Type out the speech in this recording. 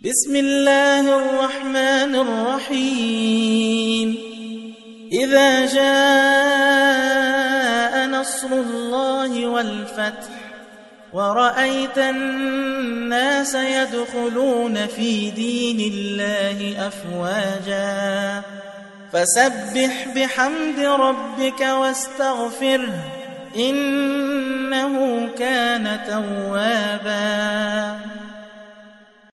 بسم الله الرحمن الرحيم إذا جاء نصر الله والفتح ورأيت الناس يدخلون في دين الله أفواجا فسبح بحمد ربك واستغفره إنه كان توابا